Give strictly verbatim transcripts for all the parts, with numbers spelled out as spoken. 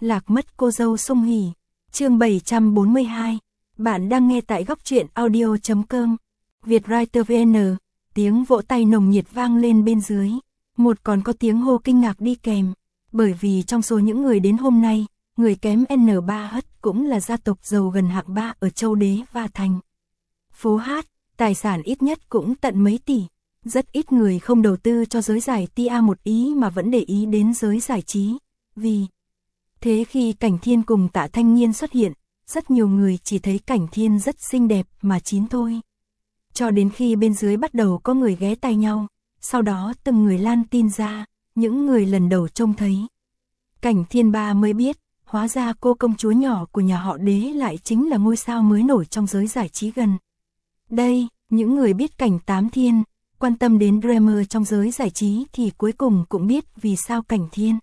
Lạc mất cô dâu sung hỉ. Chương bảy trăm bốn mươi hai. Bạn đang nghe tại góc truyện audio chấm com. Vietwriter vê en. Tiếng vỗ tay nồng nhiệt vang lên bên dưới. Một còn có tiếng hô kinh ngạc đi kèm. Bởi vì trong số những người đến hôm nay, người kém en ba hất cũng là gia tộc giàu gần hạng ba ở châu Đế và Thành. Phố hát, tài sản ít nhất cũng tận mấy tỷ. Rất ít người không đầu tư cho giới giải ti a một ý mà vẫn để ý đến giới giải trí. Vì thế khi Cảnh Thiên cùng Tạ Thanh Nhiên xuất hiện, rất nhiều người chỉ thấy Cảnh Thiên rất xinh đẹp mà chín thôi. Cho đến khi bên dưới bắt đầu có người ghé tai nhau, sau đó từng người lan tin ra, những người lần đầu trông thấy. Cảnh Thiên ba mới biết, hóa ra cô công chúa nhỏ của nhà họ Đế lại chính là ngôi sao mới nổi trong giới giải trí gần đây. Những người biết Cảnh Tám Thiên, quan tâm đến drama trong giới giải trí thì cuối cùng cũng biết vì sao Cảnh Thiên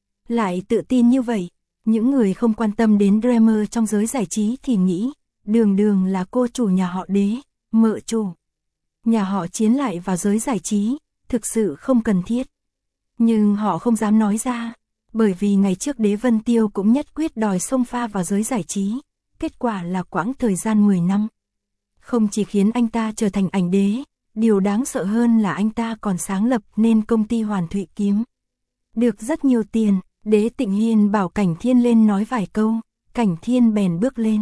lại tự tin như vậy. Những người không quan tâm đến drama trong giới giải trí thì nghĩ, đường đường là cô chủ nhà họ Đế, mợ chủ nhà họ Chiến lại vào giới giải trí, thực sự không cần thiết. Nhưng họ không dám nói ra, bởi vì ngày trước Đế Vân Tiêu cũng nhất quyết đòi xông pha vào giới giải trí, kết quả là quãng thời gian mười năm. Không chỉ khiến anh ta trở thành ảnh đế, điều đáng sợ hơn là anh ta còn sáng lập nên công ty Hoàn Thụy Kiếm. Được rất nhiều tiền, Đế Tịnh Hiên bảo Cảnh Thiên lên nói vài câu, Cảnh Thiên bèn bước lên.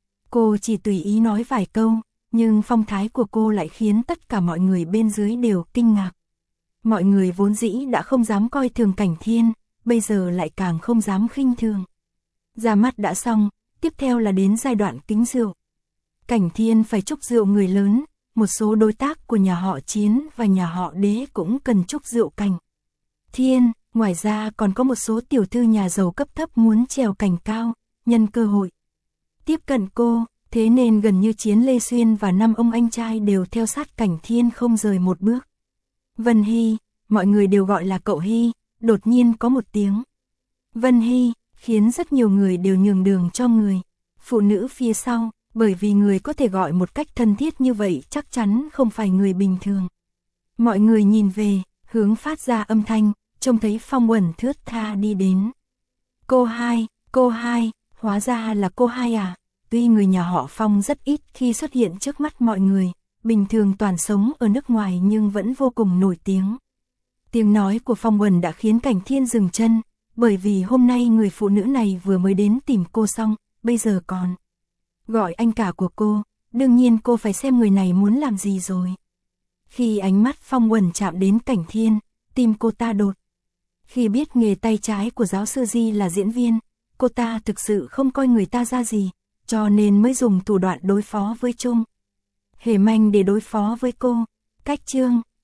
Cô chỉ tùy ý nói vài câu, nhưng phong thái của cô lại khiến tất cả mọi người bên dưới đều kinh ngạc. Mọi người vốn dĩ đã không dám coi thường Cảnh Thiên, bây giờ lại càng không dám khinh thường. Ra mắt đã xong, tiếp theo là đến giai đoạn kính rượu. Cảnh Thiên phải chúc rượu người lớn, một số đối tác của nhà họ Chiến và nhà họ Đế cũng cần chúc rượu Cảnh Thiên. Ngoài ra còn có một số tiểu thư nhà giàu cấp thấp muốn trèo cành cao, nhân cơ hội tiếp cận cô, thế nên gần như Chiến Lê Xuyên và năm ông anh trai đều theo sát Cảnh Thiên không rời một bước. Vân Hy, mọi người đều gọi là cậu Hy, đột nhiên có một tiếng Vân Hy, khiến rất nhiều người đều nhường đường cho người phụ nữ phía sau, bởi vì người có thể gọi một cách thân thiết như vậy chắc chắn không phải người bình thường. Mọi người nhìn về, hướng phát ra âm thanh, trông thấy Phong Uẩn thướt tha đi đến. Cô hai, cô hai, hóa ra là cô hai à? Tuy người nhà họ Phong rất ít khi xuất hiện trước mắt mọi người, bình thường toàn sống ở nước ngoài nhưng vẫn vô cùng nổi tiếng. Tiếng nói của Phong Uẩn đã khiến Cảnh Thiên dừng chân, bởi vì hôm nay người phụ nữ này vừa mới đến tìm cô xong, bây giờ còn gọi anh cả của cô, đương nhiên cô phải xem người này muốn làm gì rồi. Khi ánh mắt Phong Uẩn chạm đến Cảnh Thiên, tim cô ta đột. Khi biết nghề tay trái của giáo sư Di là diễn viên, cô ta thực sự không coi người ta ra gì, cho nên mới dùng thủ đoạn đối phó với Trung Hề Manh để đối phó với cô. Cách chương